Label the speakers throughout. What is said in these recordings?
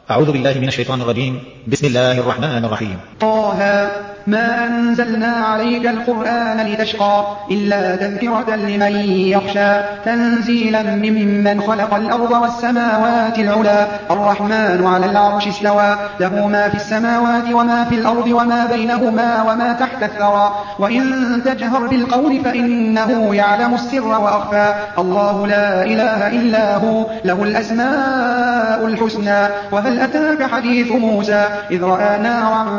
Speaker 1: أعوذ بالله من الشيطان الرجيم. بسم الله الرحمن الرحيم.
Speaker 2: طه ما أنزلنا عليك القرآن لتشقى إلا تذكرة لمن يخشى تنزيلا ممن خلق الأرض والسماوات العلى الرحمن على العرش استوى له ما في السماوات وما في الأرض وما بينهما وما تحت الثرى وإن تجهر بالقول فإنه يعلم السر وأخفى الله لا إله إلا هو له الأسماء الحسنى. وهل أتاك حديث موسى إذ رأى نارا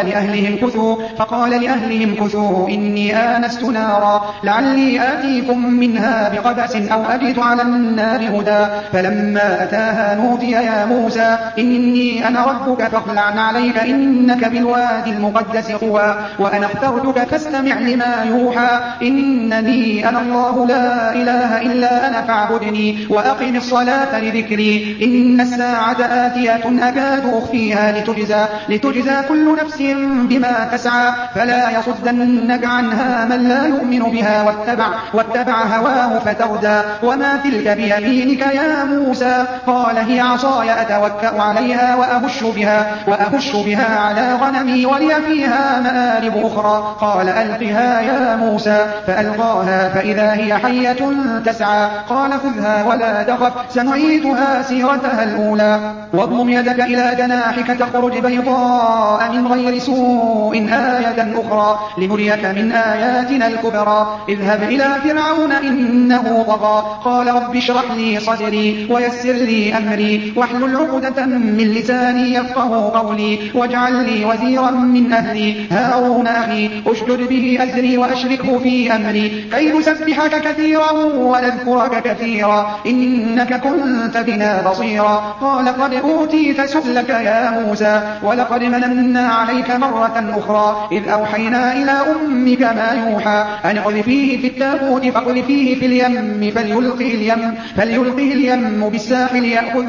Speaker 2: فقال لأهلهم كثوا إني آنست نارا لعلي آتيكم منها بقبس أو أجد على النار هدى فلما أتاها نودي يا موسى إني أنا ربك فاخلع عليك إنك بالوادي المقدس طوى وأنا اخترتك فاستمع لما يوحى إنني أنا الله لا إله إلا أنا فاعبدني وأقم الصلاة لذكري إن الساعة آتية أكاد أخفيها لتجزى كل نفس بما تسعى فلا يصدنك عنها من لا يؤمن بها واتبع هواه فتردى وما تلك بيمينك يا موسى قال هي عصاي أتوكأ عليها وأهش بها على غنمي ولي فيها مآرب أخرى قال ألقها يا موسى فألقاها فإذا هي حية تسعى قال خذها ولا تخف سنعيدها سيرتها الأولى واضمم يدك إلى جناحك تخرج بيضاء من غير سوء آية أخرى لنريك من آياتنا الكبرى اذهب إلى فرعون إنه طغى قال رب اشرح لي صدري ويسر لي أمري واحلل عقدة من لساني يفقه قولي واجعل لي وزيرا من أهلي هارون أخي اشدد به أزري وأشركه في أمري كي نسبحك كثيرا ونذكرك كثيرا إنك كنت بنا بصيرا قال قد أوتيت سؤلك يا موسى ولقد مننا عليك مرة أخرى إذ أوحينا إلى أمك ما يوحى أن اقذفيه في التابوت فاقذفيه في اليم فليلقه اليم بالساحل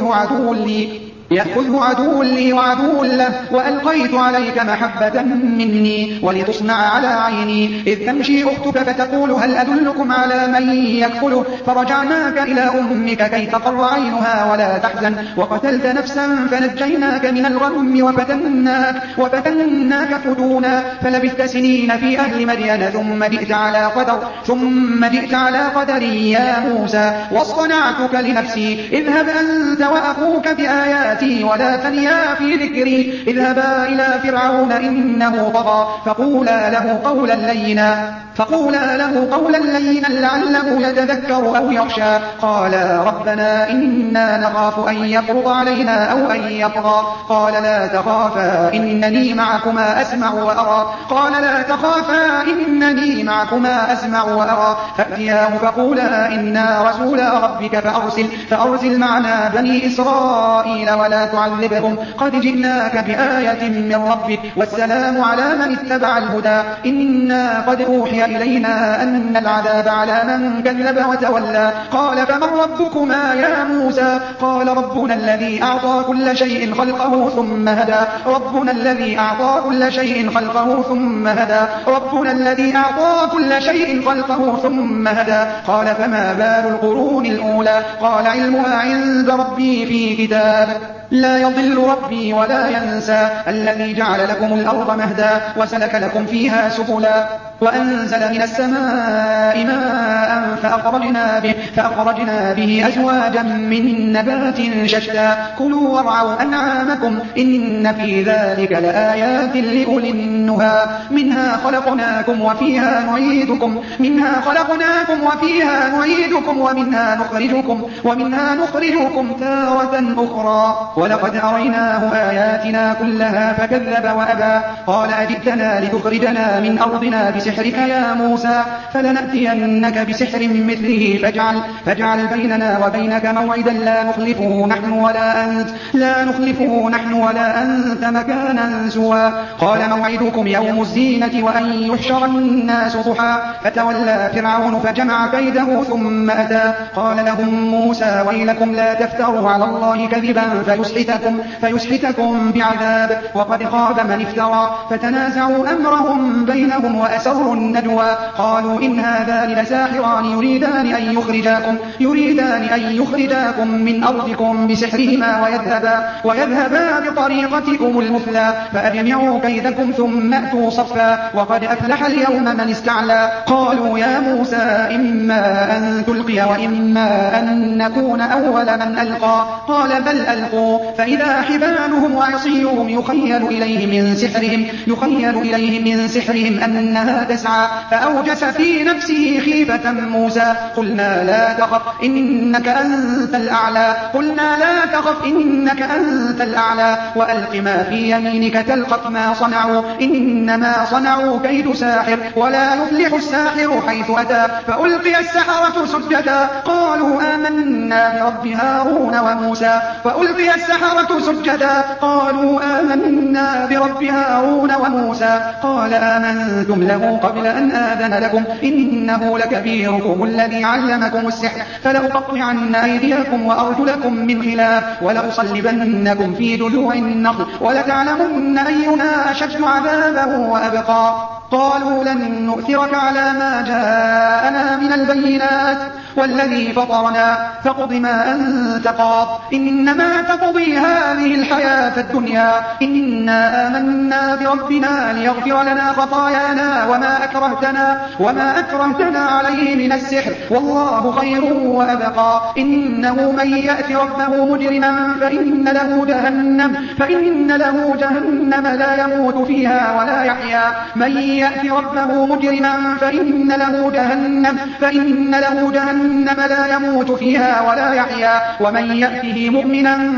Speaker 2: يأخذه عدو لي وعدو له وألقيت عليك محبة مني ولتصنع على عيني إذ تمشي أختك فتقول هل أدلكم على من يكفله فرجعناك إلى أمك كي تقر عينها ولا تحزن وقتلت نفسا فنجيناك من الغم وفتناك فتونا فلبثت سنين في أهل مدين ثم جئت على قدر يا موسى واصطنعتك لنفسي اذهب أنت وأخوك بآياتي ولا تنيا في ذكري اذهبا إلى فرعون إنه طغى فقولا له قولا لينا لعله يتذكر أو يخشى قالا ربنا إنا نخاف أن يفرط علينا أو أن يطغى قال لا تخافا إنني معكما أسمع وأرى فأتياه فقولا إنا رسول ربك فأرسل معنا بني إسرائيل ولا تعذبهم قد جئناك بآية من ربك والسلام على من اتبع الهدى إنا قد أوحي إلينا أن العذاب على من كذب وتولى قال فمن ربكما يا موسى قال ربنا الذي أعطى كل شيء خلقه ثم هدى قال فما بال القرون الأولى قال علمها عند ربي في كتاب لا يضل ربي ولا ينسى الذي جعل لكم الأرض مهدا وسلك لكم فيها سبلا وأنزل من السماء ماء فأخرجنا به أزواجا من نبات شتى كلوا وارعوا أنعامكم إن في ذلك لآيات لأولي النهى منها خلقناكم وفيها نعيدكم ومنها نخرجكم تارة أخرى ولقد أريناه آياتنا كلها فكذب وأبى قال أجئتنا لتخرجنا من أرضنا بسحرك يا موسى فلنأتينك بسحر مثله فاجعل بيننا وبينك موعدا لا نخلفه نحن ولا أنت مكانا سوى قال موعدكم يوم الزينة وأن يحشر الناس ضحى فتولى فرعون فجمع كيده ثم أتى قال لهم موسى ويلكم لا تفتروا على الله كذبا فيسحتكم بعذاب وقد خاب من افترى فتنازعوا أمرهم بينهم وأسروا وأسروا النجوى قالوا إن هذان لساحران يريدان أن يخرجاكم من أرضكم بسحرهما ويذهبا بطريقتكم المثلى فأجمعوا كيدكم ثم أتوا صفا وقد أفلح اليوم من استعلى قالوا يا موسى إما أن تلقي وإما أن نكون أول من ألقى قال بل ألقوا فإذا حبالهم وعصيهم يخيل إليه من سحرهم أنها تسعى فأوجس في نفسه خيفة موسى قلنا لا تخف إنك أنت الأعلى وألق ما في يمينك تلقف ما صنعوا إنما صنعوا كيد ساحر ولا يفلح الساحر حيث أتى فألقي السحرة سجدا قالوا آمنا برب هارون وموسى قال آمنتم له قبل أن آذن لكم إنه لكبيركم الذي علمكم السحر فلأقطعن أيديكم وأرجلكم من خلاف ولأصلبنكم في جذوع النخل ولتعلمن أينا أشد عذابا وأبقى قالوا لن نؤثرك على ما جاءنا من البينات والذي فطرنا فاقض ما أنت قاض إنما تقضي هذه الحياة الدنيا إنا آمنا بربنا ليغفر لنا خطايانا وما أكرهتنا عليه من السحر والله خير وأبقى إنه من يأت ربه مجرما فإن له جهنم لا يموت فيها ولا يحيا من يأت ربه مجرما فإن له جهنم لا يموت فيها ولا يحيا ومن يأته مؤمنا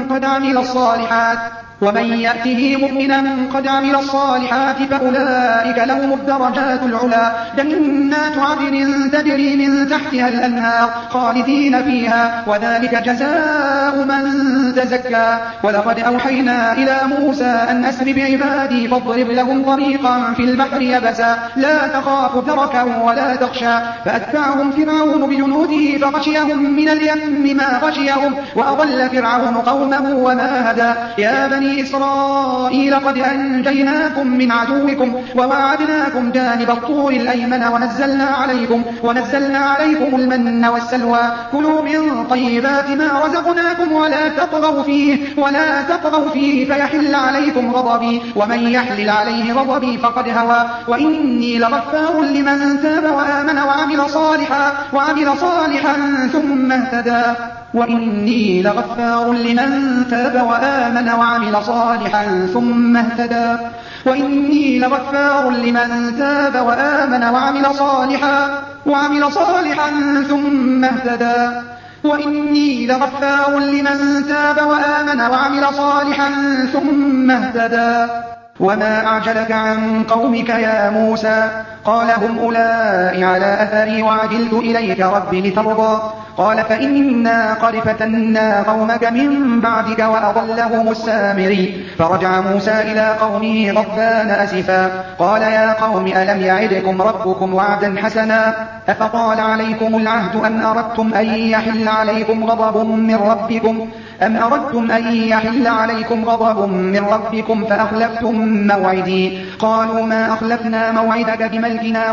Speaker 2: قد عمل الصالحات فأولئك لهم الدرجات العلى جنات عدن تجري من تحتها الأنهار خالدين فيها وذلك جزاء من تزكى ولقد أوحينا إلى موسى أن أسر بعبادي فاضرب لهم طريقا في البحر يبسا لا تخاف دركا ولا تخشى فأتبعهم فرعون بجنوده فغشيهم من اليم ما غشيهم وأضل فرعون قومه وما هدى يا بني إسرائيل قد أنجيناكم من عدوكم وواعدناكم جانب الطور الأيمن ونزلنا عليكم المن والسلوى كلوا من طيبات ما رزقناكم ولا تطغوا فيه فيحل عليكم غضبي ومن يحلل عليه غضبي فقد هوى وإني لغفار لمن تاب وآمن وعمل صالحا ثم اهتدى وإني لغفار لمن تاب وآمن وعمل صالحا ثم اهتدى وإني لغفار لمن تاب وآمن وعمل صالحا ثم اهتدى وإني لغفار لمن تاب وآمن وعمل صالحا ثم اهتدى وما أعجلك عن قومك يا موسى قال هم أولئك على أثري وعجلت إليك ربي لترضى قال فإنا قد فتنا قومك من بعدك وأضلهم السامري فرجع موسى إلى قومه غضبان أسفا قال يا قوم ألم يعدكم ربكم وعدا حسنا أفطال عليكم العهد أم أردتم أن يحل عليكم غضب من ربكم فأخلفتم موعدي قالوا ما أخلفنا موعدك بملكنا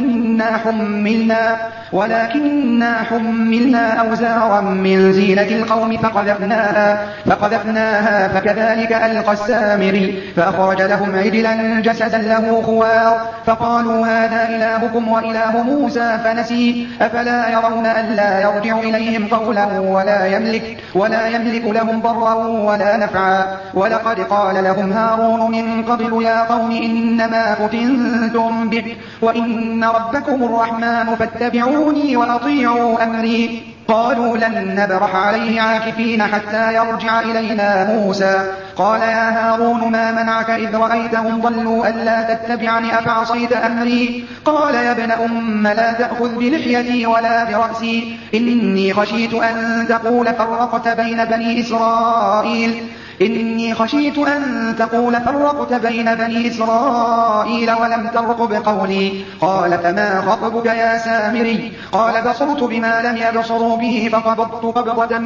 Speaker 2: ولكننا حملنا أوزارا من زينة القوم فقذفناها فكذلك ألقى السامري فأخرج لهم عجلا جسدا له خوار فقالوا هذا إلهكم وإله موسى فنسي أفلا يرون ألا يرجع إليهم قولا ولا يملك لهم ضرا ولا نفعا ولقد قال لهم هارون من قبل يا قوم إنما فتنتم به وإن ربكم الرحمن فاتبعوني وأطيعوا أمري قالوا لن نبرح عليه عاكفين حتى يرجع إلينا موسى قال يا هارون ما منعك إذ رأيتهم ضلوا ألا تتبعني أفعصيت أمري قال يا ابن أم لا تأخذ بلحيتي ولا برأسي إني خشيت أن تقول فرقت بين بني إسرائيل إني خشيت أن تقول فرقت بين بني إسرائيل ولم ترقب قولي. قال فما خطبك يا سامري؟ قال بصرت بما لم يبصروا به فقبضت قبضة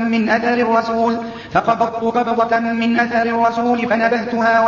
Speaker 2: من أثر الرسول فنبذتها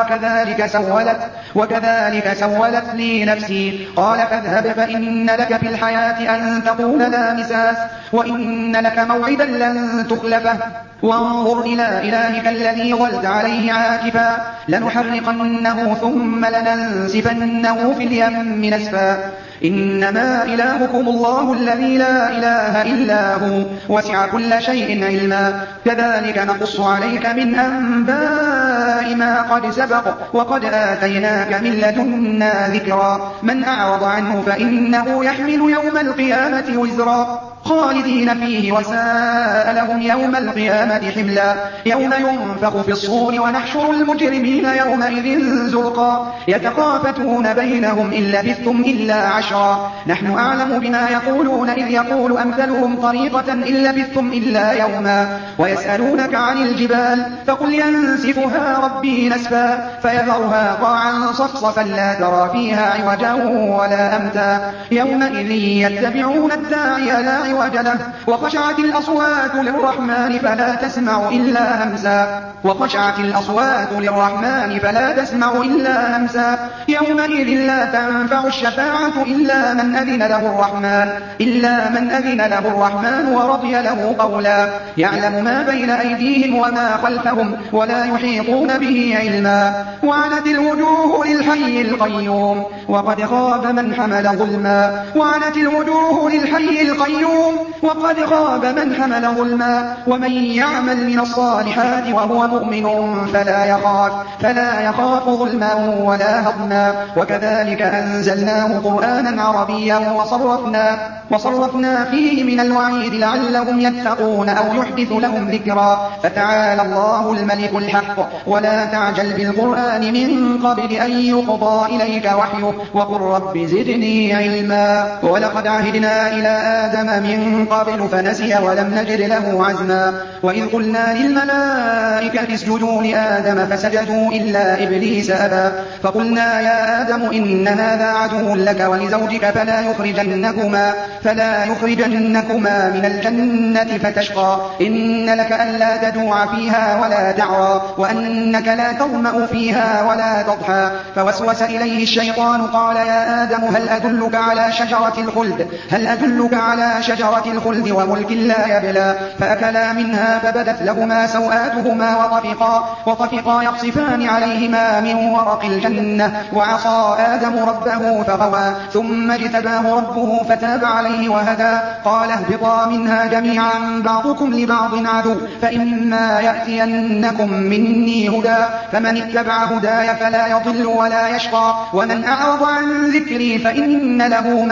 Speaker 2: وكذلك سولت لي نفسي. قال فاذهب فإن لك في الحياة أن تقول لا مساس وإن لك موعدا لن تخلفه وانظر إلى إلهك الذي ظلت عليه عاكفا لنحرقنه ثم لننسفنه في اليم نسفا إنما إلهكم الله الذي لا إله إلا هو وسع كل شيء علما كذلك نقص عليك من أنباء ما قد سبق وقد آتيناك من لدنا ذكرا من أعرض عنه فإنه يحمل يوم القيامة وزرا خالدين فيه وساء لهم يوم القيامة حملا يوم ينفخ في الصور ونحشر المجرمين يومئذ زرقا يتخافتون بينهم إن لبثتم إلا عشرا نحن أعلم بما يقولون إذ يقول أمثلهم طريقة إن لبثتم إلا يوما ويسألونك عن الجبال فقل ينسفها ربي نسفا فيذرها قاعا صفصفا لا ترى فيها عوجا ولا أمتا يومئذ يتبعون الداعي لا عوج له وخشعت الأصوات للرحمن فلا تسمع إلا همسا يومئذ لا تنفع الشفاعة إلا من أذن له الرحمن ورضي له قولا يعلم ما بين أيديهم وما خلفهم ولا يحيطون به علما وعنت الوجوه للحي القيوم وقد خاب من حمل ظلما ومن يعمل من الصالحات وهو مؤمن فلا يخاف ظلما ولا هضما وكذلك أنزلناه قرآنا عربيا وصرفنا فيه من الوعيد لعلهم يتقون أو يحدث لهم ذكرا فتعالى الله الملك الحق ولا تعجل بالقرآن من قبل أن يقضى إليك وحيه وقل رب زدني علما ولقد عهدنا إلى آدم من قبل فنسي ولم نجد له عزما وإذ قلنا للملائكة اسجدوا لآدم فسجدوا إلا إبليس أبى فقلنا يا آدم إن هذا عدو لك ولزوجك فلا يخرجنكما من الجنة فتشقى إن لك ألا تجوع فيها ولا تعرى وأنك لا تظمأ فيها ولا تضحى فوسوس إليه الشيطان قال يا آدم هل أدلك على شجرة الخلد وملك لا يبلى فأكلا منها فبدت لهما سوآتهما وطفقا يخصفان عليهما من ورق الجنة وعصى آدم ربه فغوى ثم اجتباه ربه فتاب عليه وهدى قال اهبطا منها جميعا بعضكم لبعض عدو فإما يأتينكم مني هدى فمن اتبع هداي فلا يضل ولا يشقى ومن أعرض عن ذكري فإن له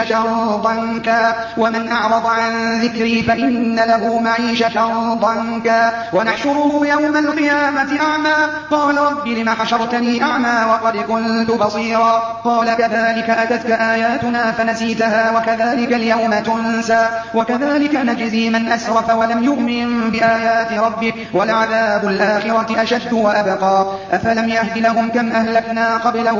Speaker 2: معيشة ضنكا ونحشره يوم القيامة أعمى قال رب لم حشرتني أعمى وقد كنت بصيرا قال كذلك أتتك آياتنا فنسيتها وكذلك اليوم تنسى وكذلك نجزي من أسرف ولم يؤمن بآيات ربه ولعذاب الآخرة أشد وأبقى أفلم يهد لهم كم أهلكنا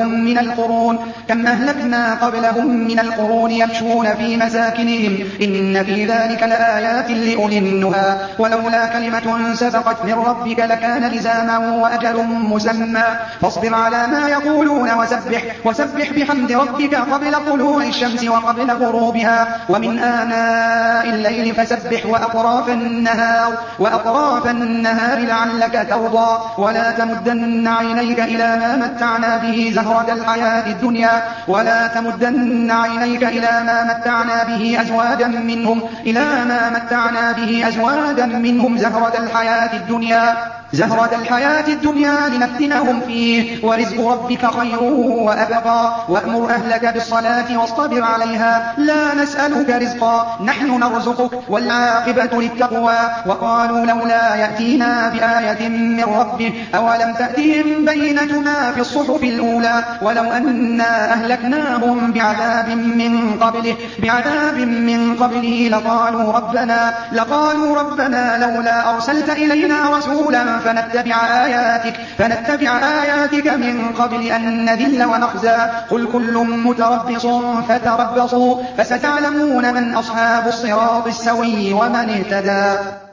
Speaker 2: قبلهم من القرون يمشون في مساكنهم إن في ذلك لآيات لأولي النهى ولولا كلمة سبقت من ربك لكان لزاما وأجل مسمى فاصبر على ما يقولون وسبح بحمد ربك قبل طلوع الشمس وقبل غروبها ومن آناء الليل فسبح وأطراف النهار لعلك ترضى ولا تمدن عينيك إلى ما متعنا به زهرة الحياة أزواجا منهم زهرة الحياة الدنيا لنفتنهم فيه ورزق ربك خير وأبقى وأمر أهلك بالصلاة واصطبر عليها لا نسألك رزقا نحن نرزقك والعاقبة للتقوى وقالوا لولا يأتينا بآية من ربه أولم تأتهم بينة ما في الصحف الأولى ولو أنا أهلكناهم بعذاب من قبله لقالوا ربنا لولا أرسلت إلينا رسولا فنتبع آياتك من قبل أن نذل ونخزى قل كل متربص فتربصوا فستعلمون من أصحاب الصراط السوي ومن اهتدى.